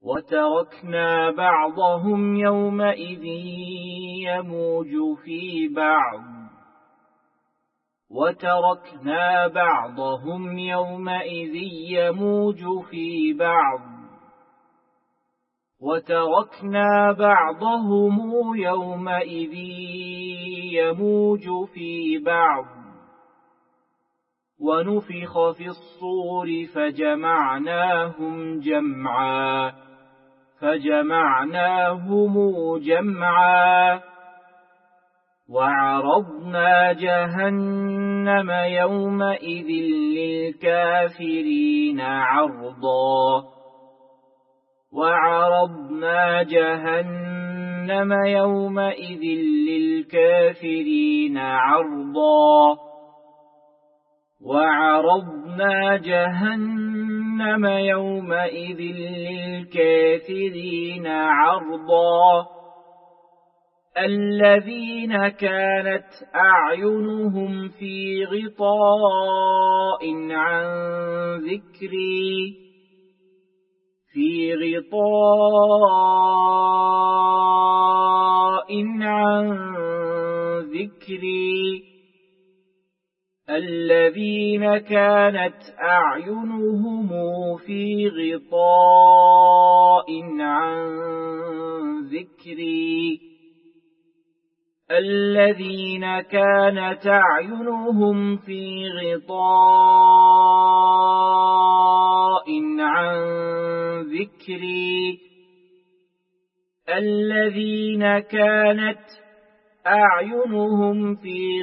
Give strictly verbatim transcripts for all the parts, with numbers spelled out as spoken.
وتركنا بعضهم يومئذ يموج في بعض وتركنا بعضهم يومئذ يموج في بعض وتركنا بعضهم يومئذ يموج في بعض ونفخ في الصور فجمعناهم جمعا فجمعناهم جمعا وعرضنا جهنم يومئذ للكافرين عرضا وعرضنا جهنم يومئذ للكافرين عرضا وعرضنا جهنم يومئذ للكافرين عرضا الذين كانت أعينهم في غطاء عن ذكري في غطاء عن ذكري الذين كانت أعينهم في غطاء عن ذكري الذين كانت أعينهم في غطاء عن ذكري الذين كانت أعينهم في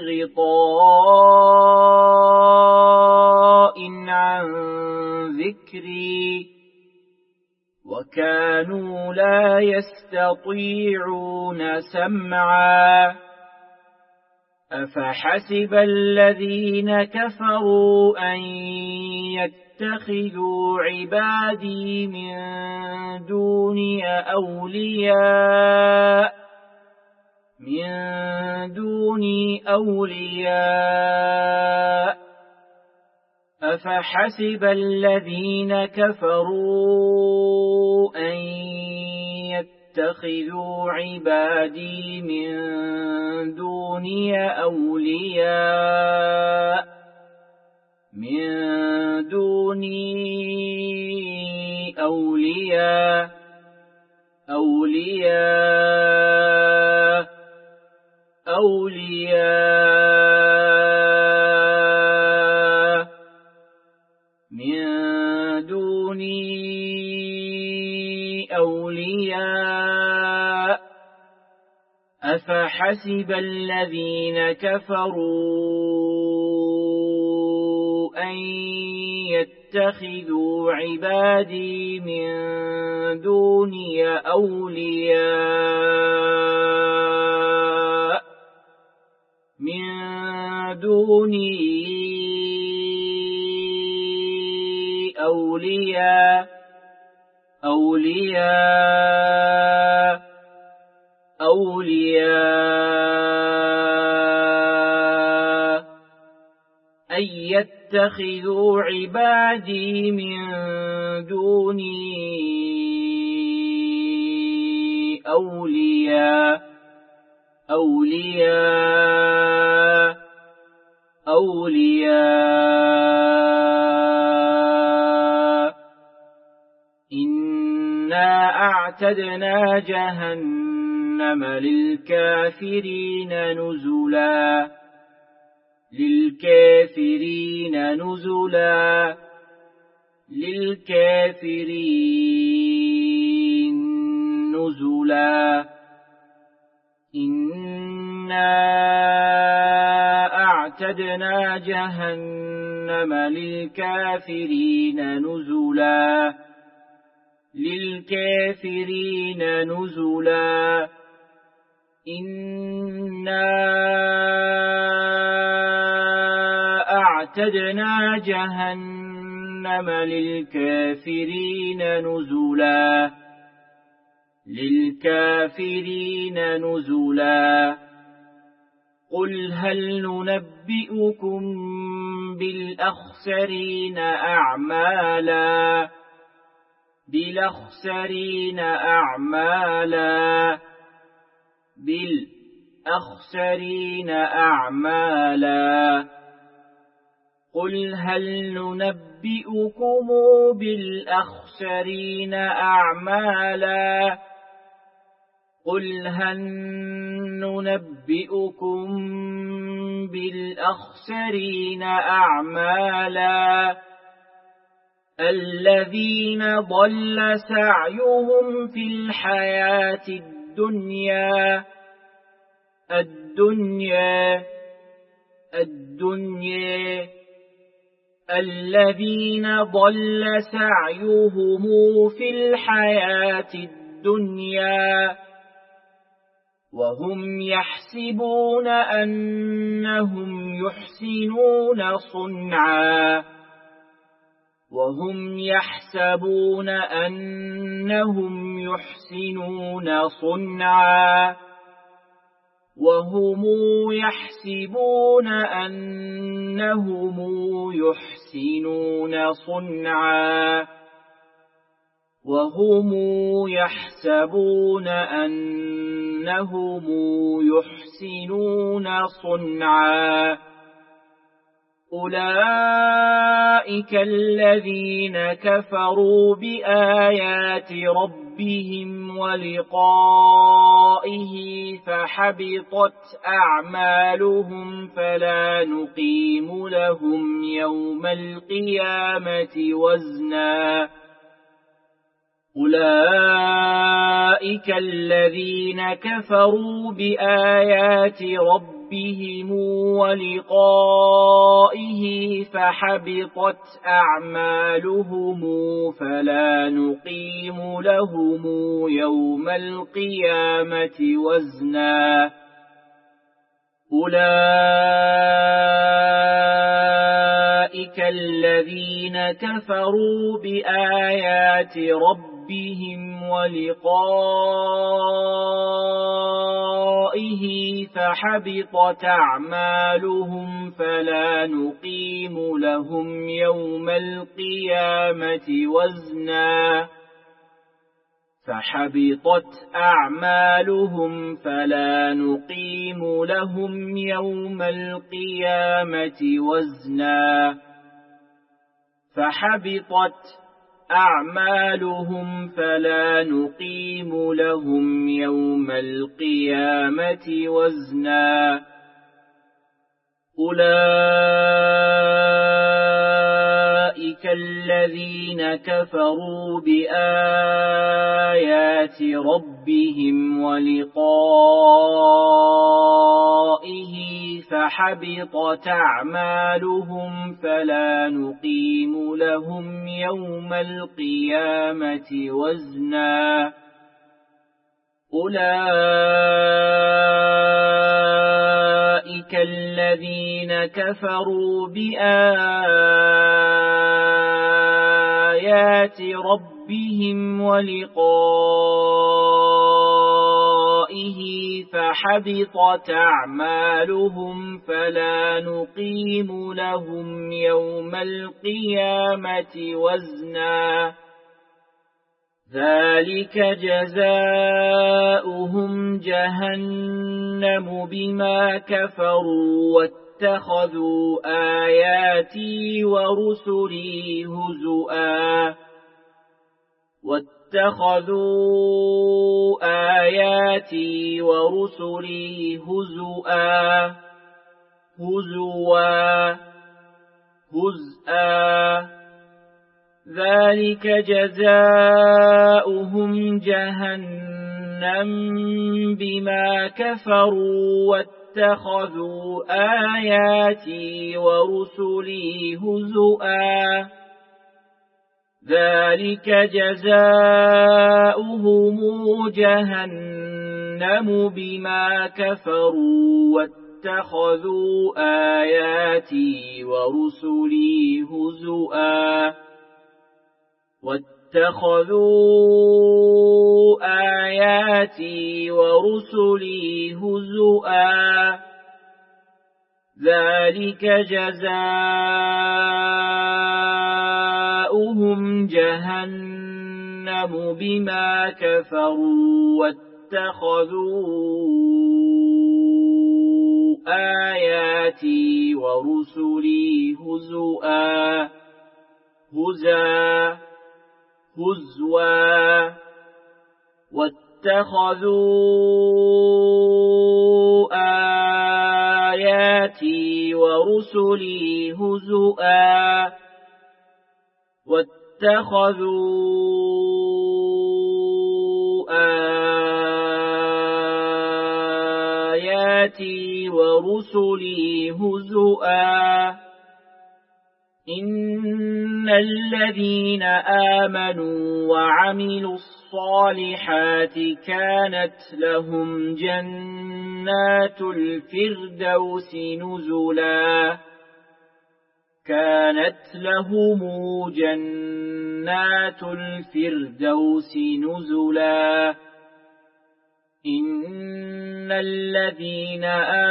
غطاء عن ذكري وكانوا لا يستطيعون سمعا أفحسب الذين كفروا أن يتخذوا عبادي من دوني أولياء من دوني أولياء أفحسب الذين كفروا أن يتخذوا عبادي من دوني أولياء من دوني أولياء أولياء أولياء من دوني أولياء أفحسب الذين كفروا أن يتخذوا عبادي من دوني أولياء من دوني أولياء أولياء أولياء أن يتخذوا عبادي من دوني أولياء أولياء أولياء إنا أعتدنا جهنم للكافرين نزلا للكافرين نزلا للكافرين نزلا إنا أعتدنا جهنم للكافرين نزلا للكافرين نزلا إنا أعتدنا جهنم للكافرين نزلا للكافرين نزلا قل هل ننبئكم بالأخسرين أعمالا بالأخسرين أعمالا بالأخسرين أعمالا قل هل ننبئكم بالأخسرين أعمالا قل هل ننبئكم بالأخسرين أعمالا الذين ضل سعيهم في الحياة الدنيا الدنيا الدنيا الذين ضل سعيهم في الحياة الدنيا وهم يحسبون أنهم يحسنون صنعا وهم يحسبون أنهم يحسنون صنعا وهم يحسبون أنهم يحسنون صنعا وهم يحسبون أنهم يحسنون صنعا أولئك الذين كفروا بآيات ربهم ولقائه فحبطت أعمالهم فلا نقيم لهم يوم القيامة وزنا أولئك الذين كفروا بآيات ربهم ولقائه فحبطت أعمالهم فلا نقيم لهم يوم القيامة وزنا أولئك الذين كفروا بآيات ربهم ولقائه فحبطت أعمالهم فلا نقيم لهم يوم القيامة وزنا فحبطت أعمالهم فلا نقيم لهم يوم القيامة وزنا فحبطت أعمالهم فلا نقيم لهم يوم القيامة وزنا أولئك الذين كفروا بآيات ربهم ولقائه فحبطت أعمالهم فلا نقيم لهم يوم القيامة وزنا أولئك الذين كفروا بآيات ربهم ولقائه فحبطت أعمالهم فلا نقيم لهم يوم القيامة وزنا ذلك جزاؤهم جهنم بما كفروا واتخذوا آياتي ورسلي هزؤا واتخذوا آياتي ورسلي هزؤا هزوا هزءا ذلك جزاؤهم جهنم بما كفروا واتخذوا آياتي ورسلي هزؤا ذلك جزاؤهم جهنم بما كفروا واتخذوا آياتي ورسلي هزؤا واتخذوا آياتي ورسلي هزؤا ذلك جزاؤهم جهنم بما كفروا واتخذوا آياتي ورسلي هزؤا هزا هزوا واتخذوا آياتي ورسلي هزؤا واتخذوا آياتي ورسلي هزؤا إن الذين آمنوا وعملوا الصالحات كانت لهم جنات الفردوس نزلا كانت لهم جنات الفردوس نزلا إن الذين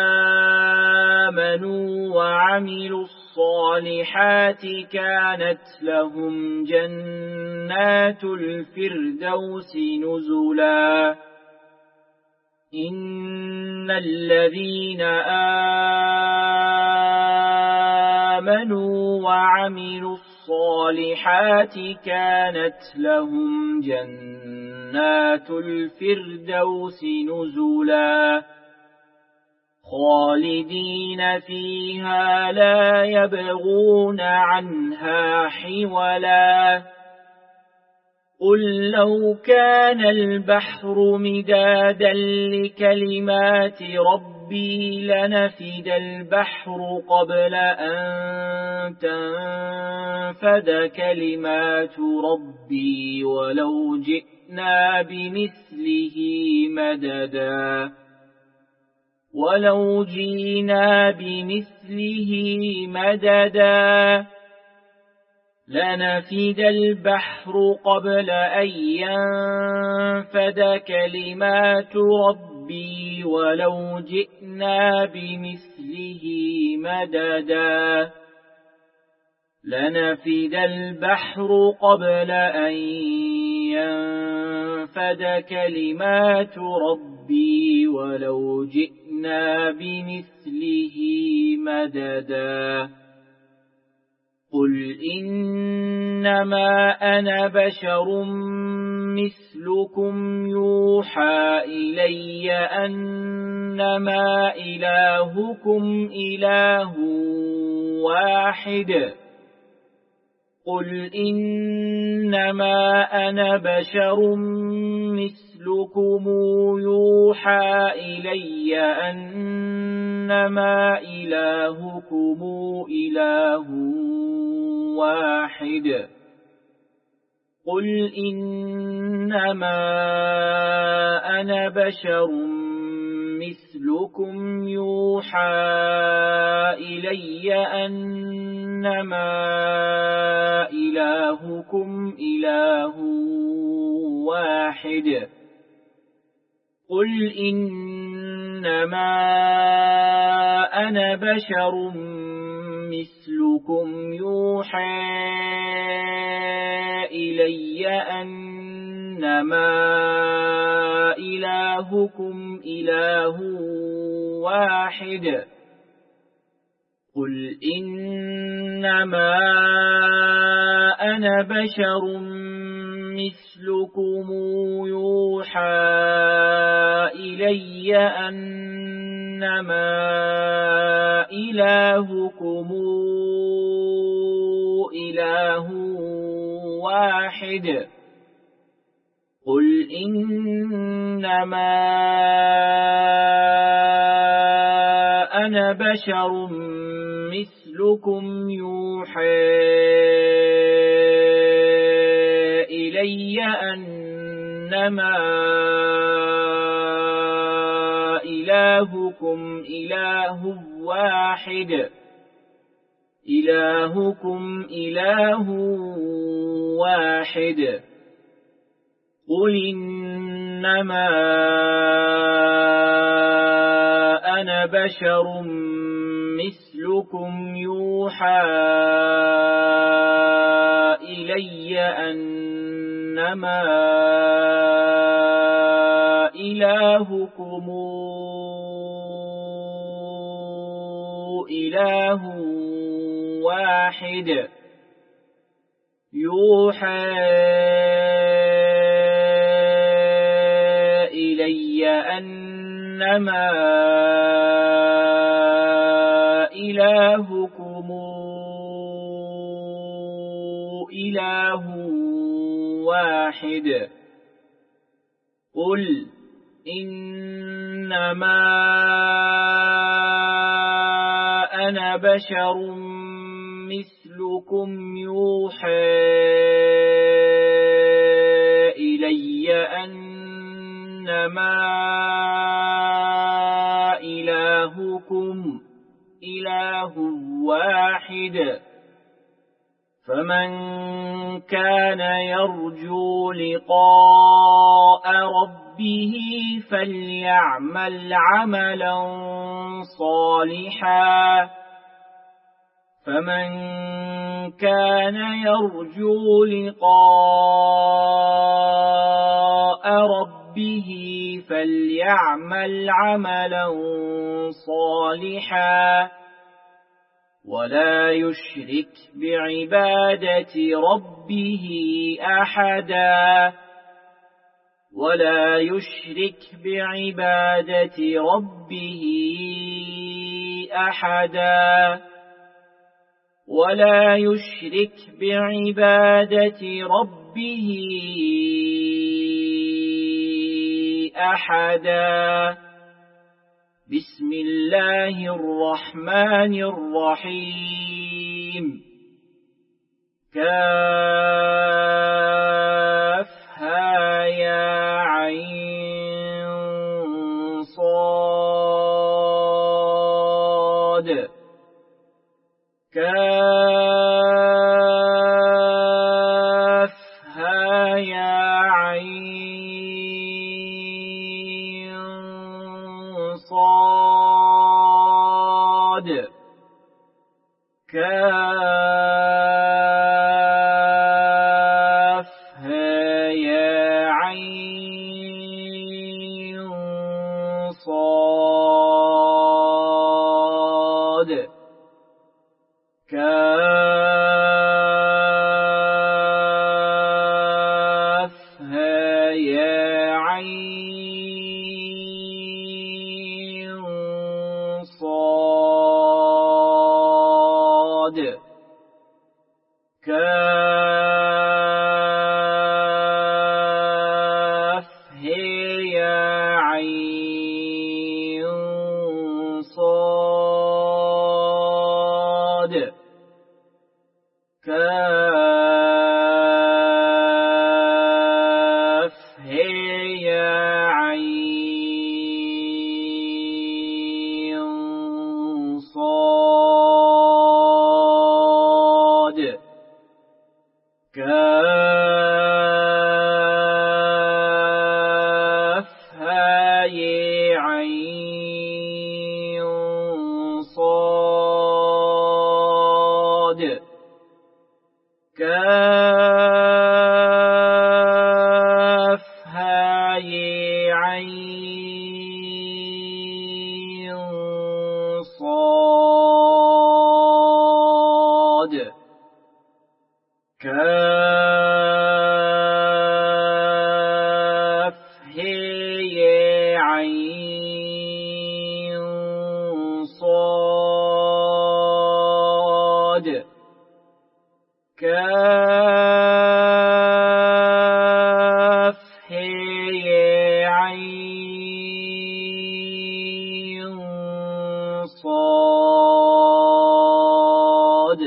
آمنوا وعملوا الصالحات كانت لهم جنات الفردوس نزلا إن الذين آمنوا وعملوا الصالحات كانت لهم جنات الفردوس نزلا خالدين فيها لا يبغون عنها حولا قل لو كان البحر مدادا لكلمات ربي لنفد البحر قبل أن تنفد كلمات ربي ولو جئنا بمثله مددا ولو جينا بمثله مددا لنفد البحر قبل أن ينفد كلمات ربي ولو جئنا بمثله مددا لنفد البحر قبل أن ينفد كلمات ربي ولو جئنا بمثله مددا قل إنما أنا بشر مثلكم يوحى إلي أنما إلهكم إله واحد قل إنما أنا بشر مثلكم يوحى إلي أنما إلهكم إله واحد قل إنما أنا بشر مثلكم يوحى إلي أنما إلهكم إله واحد قل إنما أنا بشر مثلكم يوحى إلي أنما إلهكم إله واحد قل إنما أنا بشر مثلكم يوحى إلي أنما إلهكم إله واحد قل إنما أنا بشر مثلكم يوحى إلي أنما إلهكم إله واحد إلهكم إله واحد قل إنما أنا بشر مثلكم يوحى إلي أنما إنما إلهكم إله واحد يوحى إلي أنما إلهكم إله واحد قل إنما أنا بشر مثلكم يوحى إلي أنما إلهكم إله واحد فمن كان يرجو لقاء ربه فليعمل عملا صالحا فمن كان يرجو لقاء ربه فليعمل عملا صالحا ولا يشرك بعبادة ربه أحدا ولا يشرك بعبادة ربه أحدا ولا يشرك بعبادة ربه أحدا بسم الله الرحمن الرحيم كافها يا عين صاد كافها يا عين صاد كافها يا عين صاد كافها يا عين صاد كافها يا عين صاد كافها يا عين صاد كافها يا عين صاد كافها يا عين صاد كافها يا عين صاد كافها يا عين صاد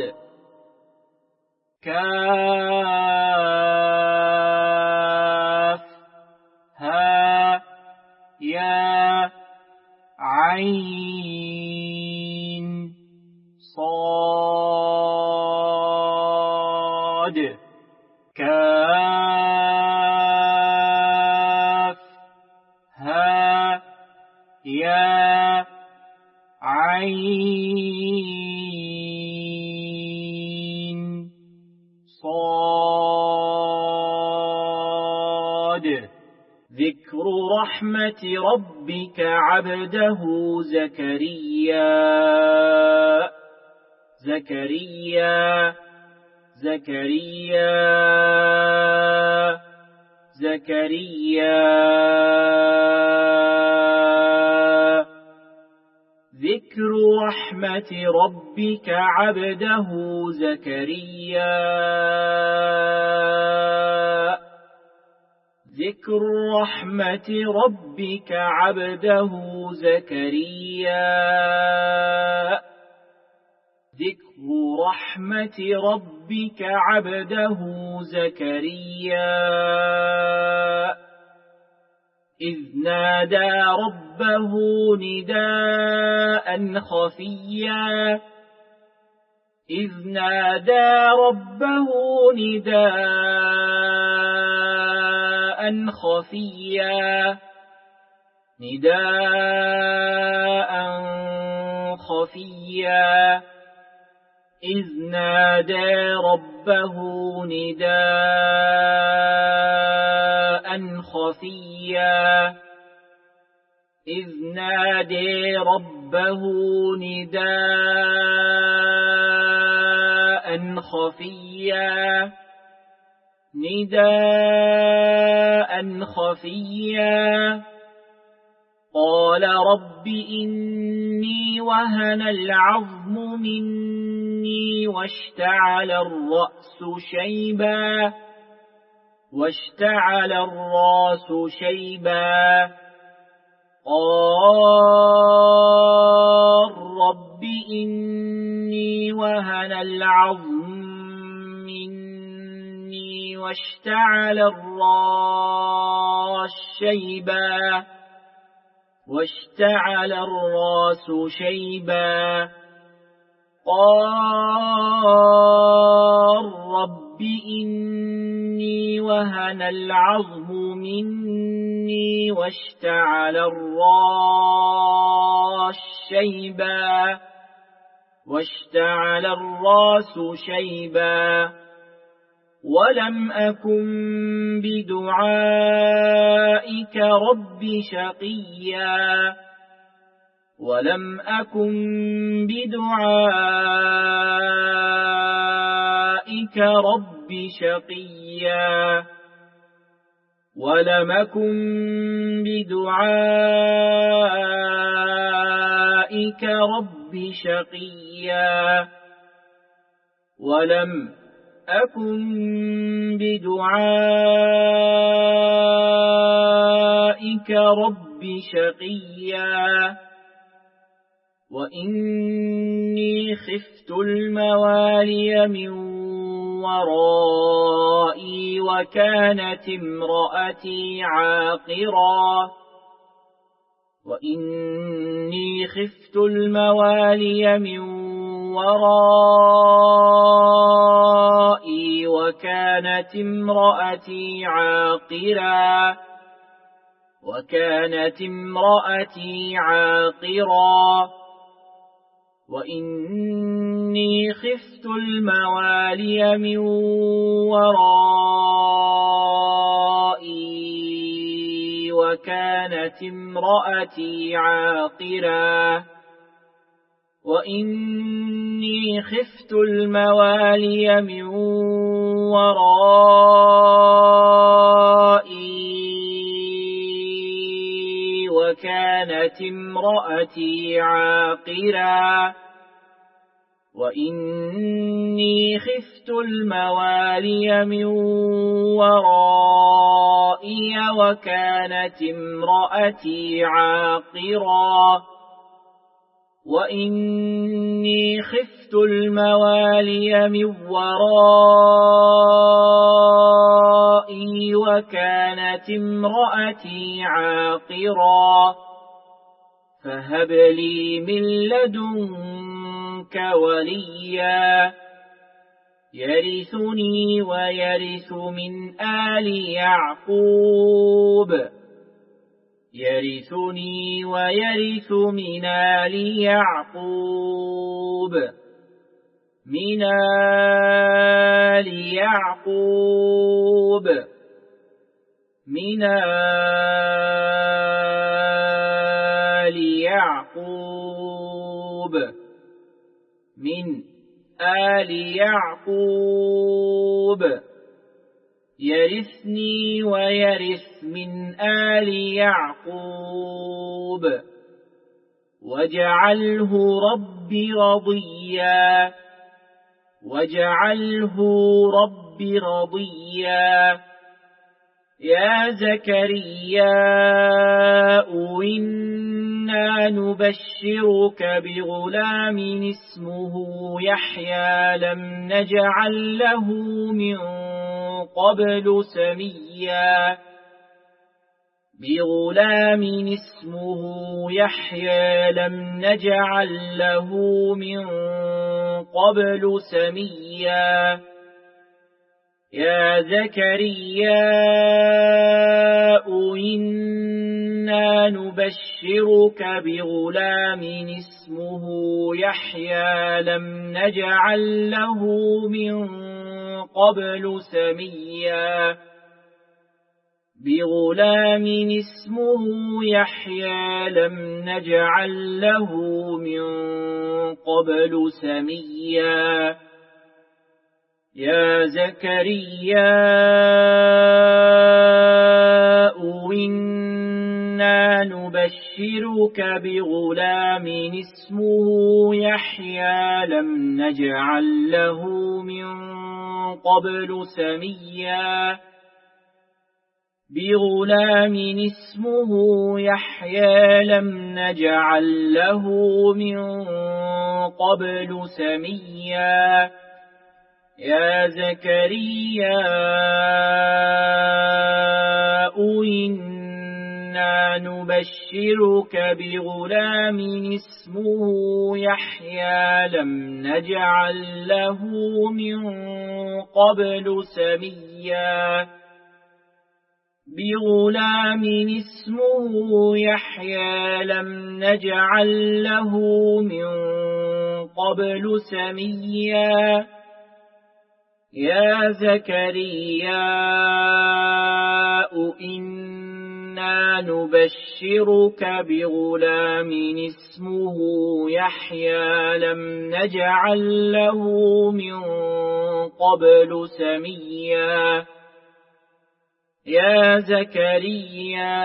كافها يا عين صاد كافها يا عين صاد ذكر رحمة ربك عبده زكريا زكريا زكريا زكريا ذكر رحمة ربك عبده زكريا ذكر رحمة ربك عبده زكريا ذكر رحمة ربك عبده زكريا إذ نادى ربه نداء خفيا إذ نادى ربه نداء خفيا نداء خفيا إذ نادى ربه نداء خفيا إذ نادى ربه نداء خفيا نداء خفيا قال رب إني وهن العظم مني واشتعل الرأس شيبا واشتعل الرأس شيبا قال رب إني وهن العظم مني واشتعل الرأس شيبا واشتعل الرأس شيبا قال رب إني وهن العظم مني واشتعل الرأس شيبا واشتعل الرأس شيبا ولم أكن بدعائك رب شقيا ولم أكن بدعائك رب شقيا ولم أكن بدعائك رب شقيا ولم أكن بدعائك رب شقيا وإني خفت الموالي من ورائي وكانت امرأتي عاقرا وإني خفت الموالي من ورائي وكانت امرأتي عاقرا وكانت امرأتي عاقرا وإني خفت الموالي من ورائي وكانت امرأتي عاقرا وإني خفت الموالي من ورائي وكانت امرأتي عاقرا وإني خفت الموالي من ورائي وكانت امرأتي عاقرا وإني خفت الموالي من ورائي وكانت امرأتي عاقرا فهب لي من لدنك وليا يرثني ويرث من آل يعقوب يرثني ويرث من آل يعقوب من آل يعقوب من آل يعقوب من آل يعقوب يرثني ويرث من آل يعقوب واجعله رب رضيا واجعله رب رضيا يا زكريا إنا نبشرك بغلام اسمه يحيى لم نجعل له من قبل سميا بغلام اسمه يحيى لم نجعل له من قبل سميا يا زكريا إنا نبشرك بغلام اسمه يحيى لم نجعل له من قبل سميا بغلام اسمه يحيى لم نجعل له من قبل سميا يا زكريا إنا نبشرك بغلام اسمه يحيى لم نجعل له من قبل سميا بغلام اسمه يحيى لم نجعل له من قبل سميا يا زكريا إنا نبشرك بغلام اسمه يحيى لم نجعل له من قبل سميا بغلام اسمه يحيى لم نجعل له من قبل سميا يا زكريا إنا نبشرك بغلام اسمه يحيى لم نجعل له من قبل سميا يا زكريا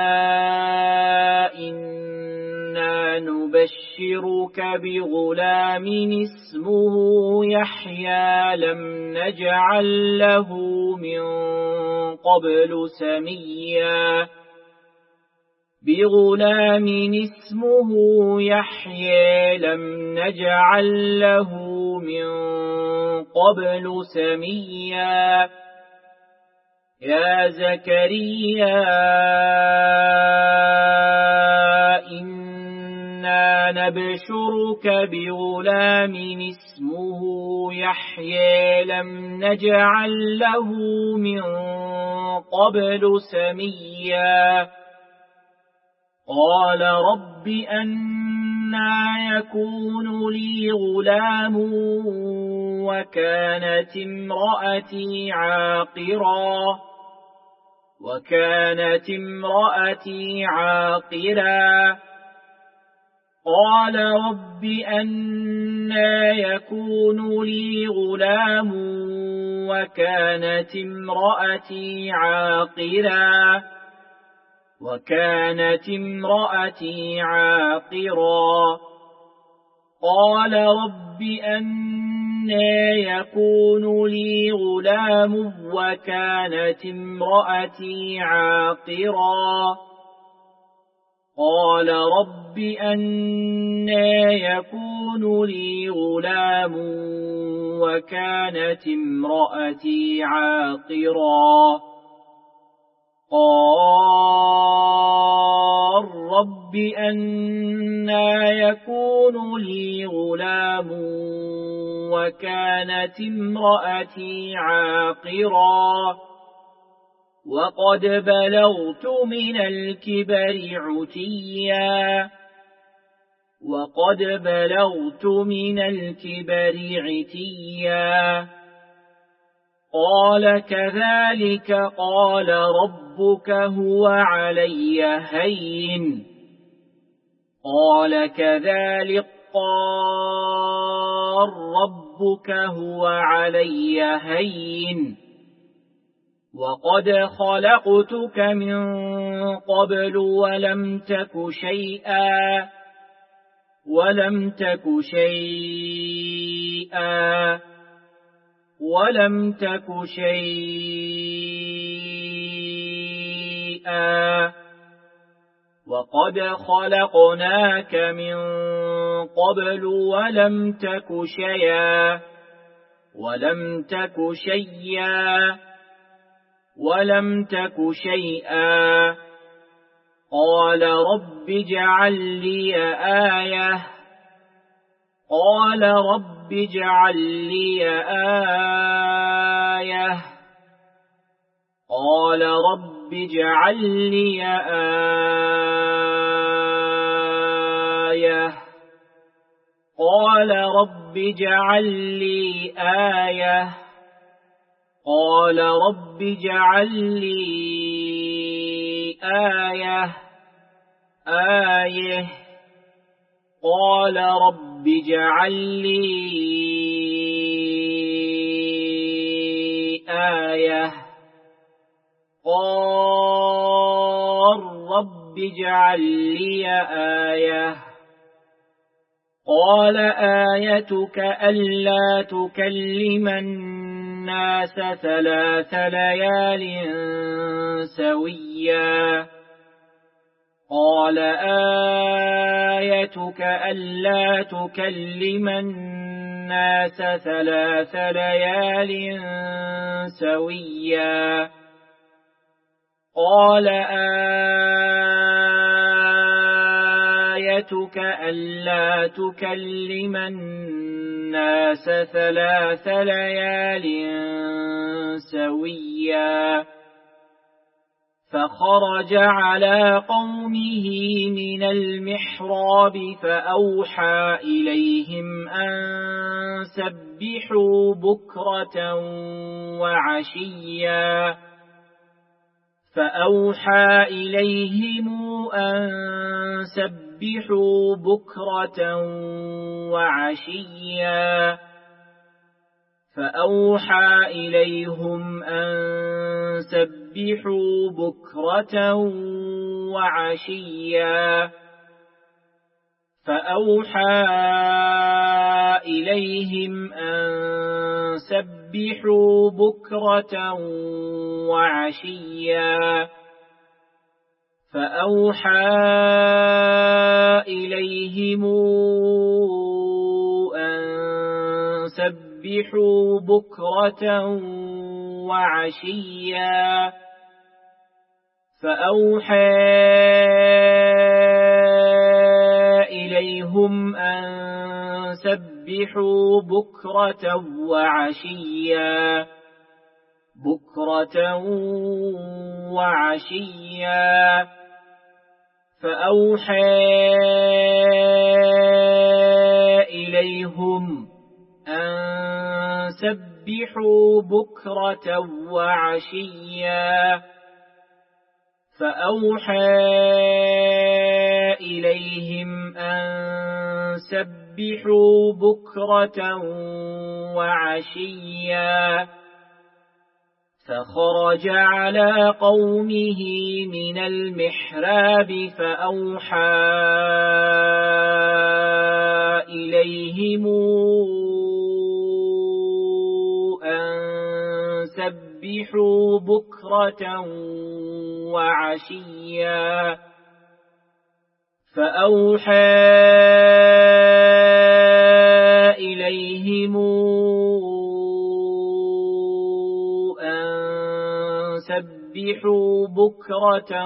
إنا نبشرك بغلام اسمه يحيى لم نجعل له من قبل سميا بغلام اسمه يحيى لم نجعل له من قبل سميا يا زكريا إنا نبشرك بغلام اسمه يحيى لم نجعل له من قبل سميا قال رب أنى يكون لي غلام وكانت امرأتي عاقرا وكانت امرأتي عاقرا قال رب أنى يكون لي غلام وكانت امرأتي عاقرا وكانت امرأتي عاقرا قال رب أنى يكون لي غلام وكانت امرأتي عاقرا قال رب أنى يكون لي غلام وكانت امرأتي عاقرا قال رب أنى يكون لي غلام وكانت امرأتي عاقرا وقد بلغت من الكبر عتيا وقد بلغت من الكبر عتيا قال كذلك قال ربك هو علي هين قال كذلك قال ربك هو علي هين وقد خلقتك من قبل ولم تك شيئا ولم تك شيئا ولم تك شيئا وقد خلقناك من قبل ولم تك شيئا ولم تك شيئا ولم تك شيئا قال رب اجعل لي آية قال رب اجعل لي آية قال رب اجعل لي آية قال رب اجعل لي آية قال رب اجعل لي آية آية قال رب اجعل لي آية قال رب اجعل لي آية قال آيتك ألا تكلم الناس ثلاث ليال سويا قال آيتك ألا تكلم الناس ثلاث ليال سويا قال آيتك ألا تكلم الناس ثلاث ليال سويا فخرج على قومه من المحراب فأوحى إليهم أن سبحوا بكرة وعشيا فأوحى إليهم أن سبحوا بكرة وعشيا فأوحى إليهم أن سبحوا بكرة وعشيا فأوحى إليهم أن سبحوا بكرة وعشيا فأوحى إليهم أن سبحوا بكرة وعشيا فأوحى إليهم أن سبحوا بكرة وعشيا بكرة وعشيا فأوحى إليهم أن سبحوا بكرة وعشيا فأوحى إليهم أن سبحوا بكرة وعشيا فخرج على قومه من المحراب فأوحى إليهم أن سبحوا بكرة وعشيا فأوحى إليهم أن سبحوا بكرة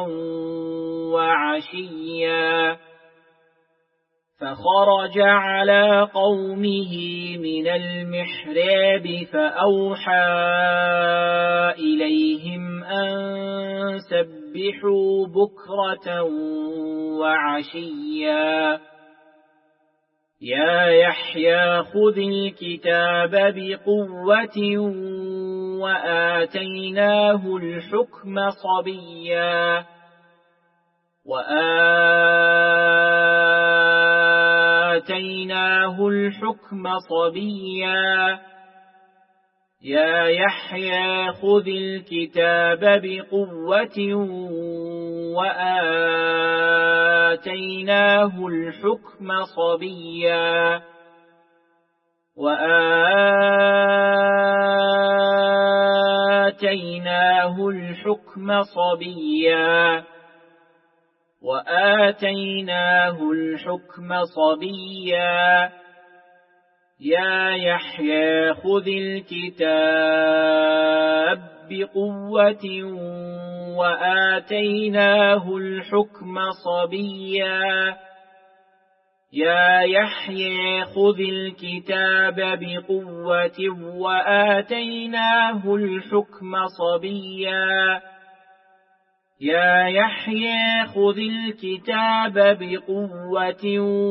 وعشيا فخرج على قومه من المحراب فأوحى إليهم أن سبحوا بكرة وعشيا يا يحيى خذ الكتاب بقوة وآتيناه الحكم صبيا وآتيناه الحكم صبيا يا يحيى خذ الكتاب بقوة وآتيناه الحكم صبيا وآتيناه الحكم صبيا وآتيناه الحكم صبيا يا يحيى خذ الكتاب بقوة وآتيناه الحكم صبيا يا يحيى خذ الكتاب بقوة وآتيناه الحكم صبيا يا يحيى خذ الكتاب بقوة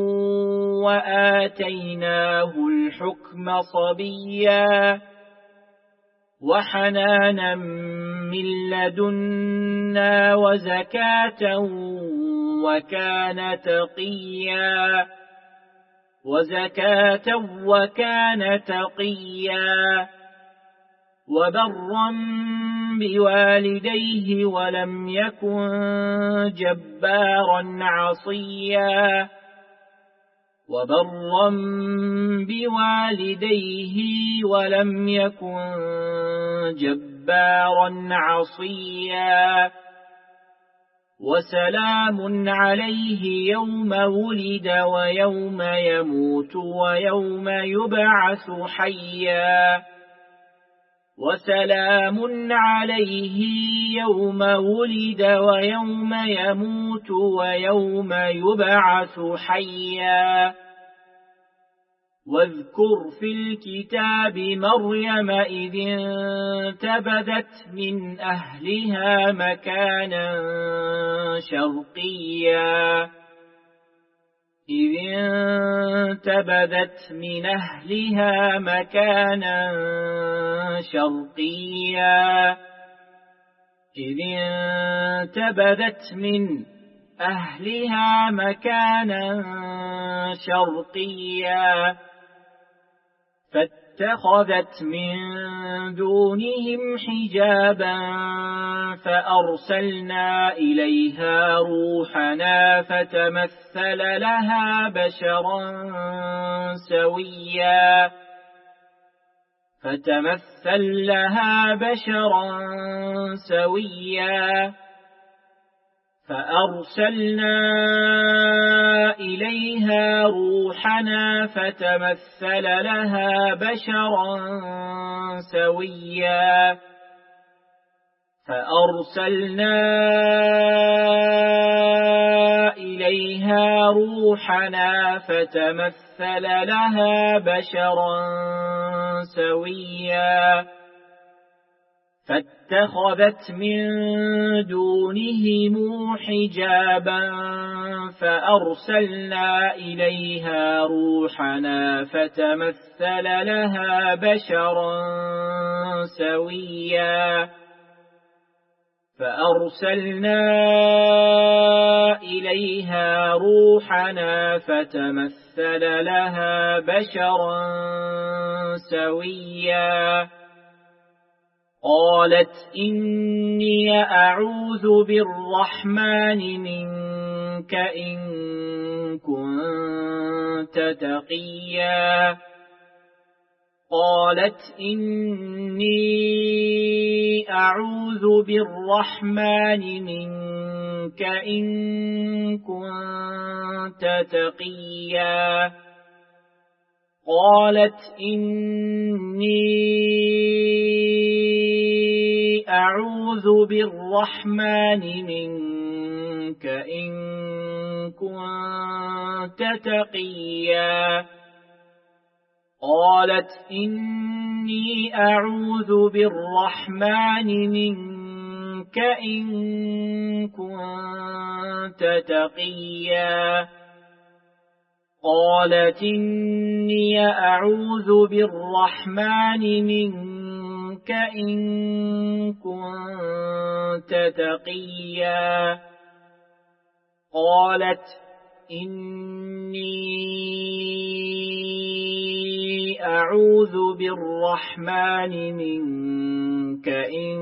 وآتيناه الحكم صبيا وحنانا من لدنا وزكاة وكان تقيا وزكاة وكان تقيا وبرا بوالديه ولم يكن جبارا عصيا وبرا بوالديه ولم يكن جبارا عصيا وسلام عليه يوم ولد ويوم يموت ويوم يبعث حيا وسلام عليه يوم ولد ويوم يموت ويوم يبعث حيا واذكر في الكتاب مريم إذ انتبذت من أهلها مكانا شرقيا إذ انتبذت من أهلها مكانا شرقيا إذ انتبذت من أهلها مكانا شرقيا فاتخذت من دونهم حجابا فأرسلنا إليها روحنا فتمثل لها بشرا سويا فتمثل لها بشرا سويا فأرسلنا إليها روحنا فتمثل لها بشرا سويا فأرسلنا إليها روحنا فتمثل لها بشرا سويا فاتخذت من دونهم حجابا فأرسلنا إليها روحنا فتمثل لها بشرا سويا فأرسلنا إليها روحنا فتمثل لها بشرا سويا قالت إني أعوذ بالرحمن منك إن كنت تقيا قالت إني أعوذ بالرحمن منك إن كنت تقيا قالت إني أعوذ بالرحمن منك إن كنت تقيا قالت إني أعوذ بالرحمن منك إن كنت تقيا قالت إني أعوذ بالرحمن منك منك إن كنت تقيا قالت إني أعوذ بالرحمن منك إن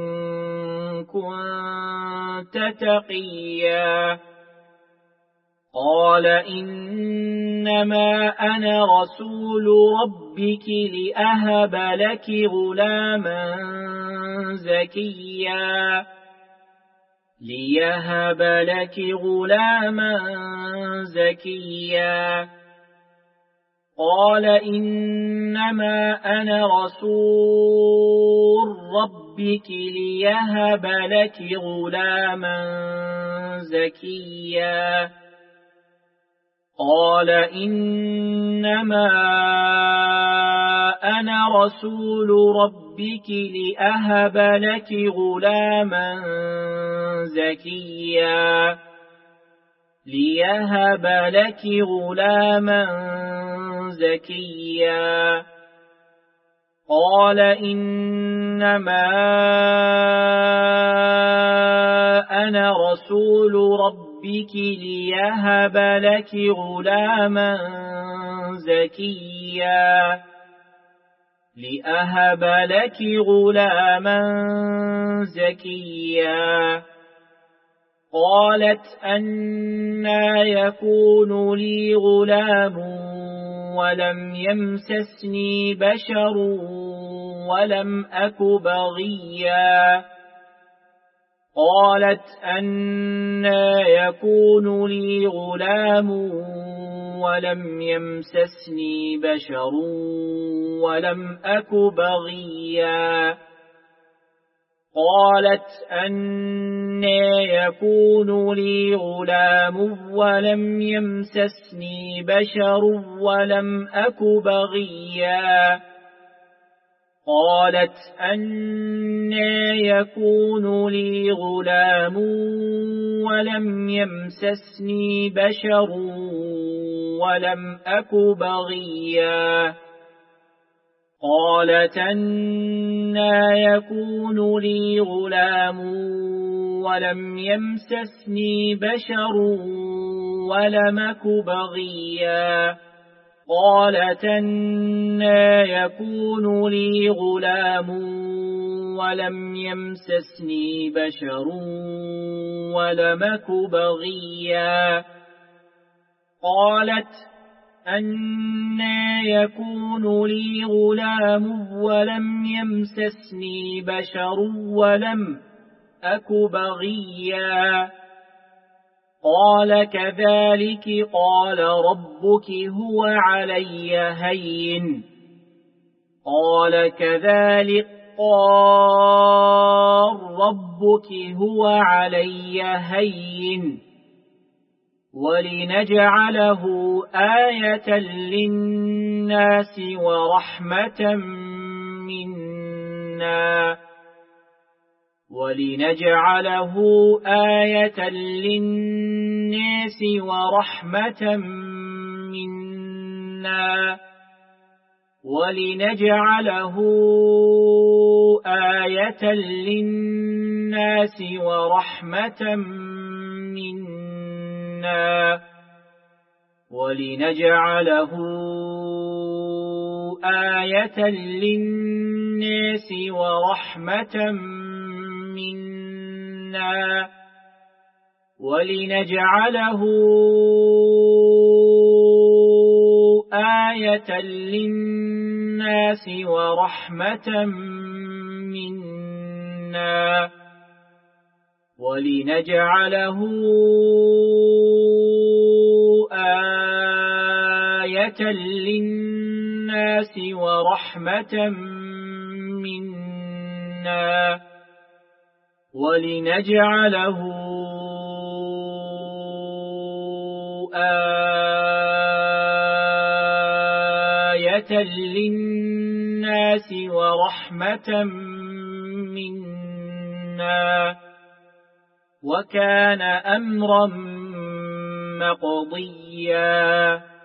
كنت تقيا قال إنما أنا رسول ربك لأهب لك غلاما زكيا ليهب لك غلاما زكيا قال إنما أنا رسول ربك ليهب لك غلاما زكيا قال إنما أنا رسول ربك لأهب لك غلاما زكيا ليهب لك غلاما زكيا قال إنما أنا رسول ربك ليهب لك غلاما زكيا لأهب لك غلاما زكيا قالت أنى يكون لي غلام ولم يمسسني بشر ولم أك بغيا قالت أنى يكون لي غلام ولم يمسسني بشر ولم أك بغيا قالت أنى يكون لي غلام ولم يمسسني بشر ولم أك بغيا قالت أنى يكون لي غلام ولم يمسسني بشر ولم أك بغيا قالت أنى يكون لي غلام ولم يمسسني بشر ولم أك بغيا قالت أنى يكون لي غلام ولم يمسسني بشر ولم أك بغيا قالت أنى يكون لي غلام ولم يمسسني بشر ولم أك بغيا قال كذلك قال ربك هو علي هين قال كذلك قال ربك هو علي هين ولنجعله آية للناس ورحمة منا ولنجعله آية للناس ورحمة منا ولنجعله آية للناس ورحمة منا ولنجعله آية للناس ورحمة منا ولنجعله آية للناس ورحمة منا ولنجعله آية للناس ورحمة منا ولنجعله آية للناس ورحمة منا وكان أمرا مقضيا.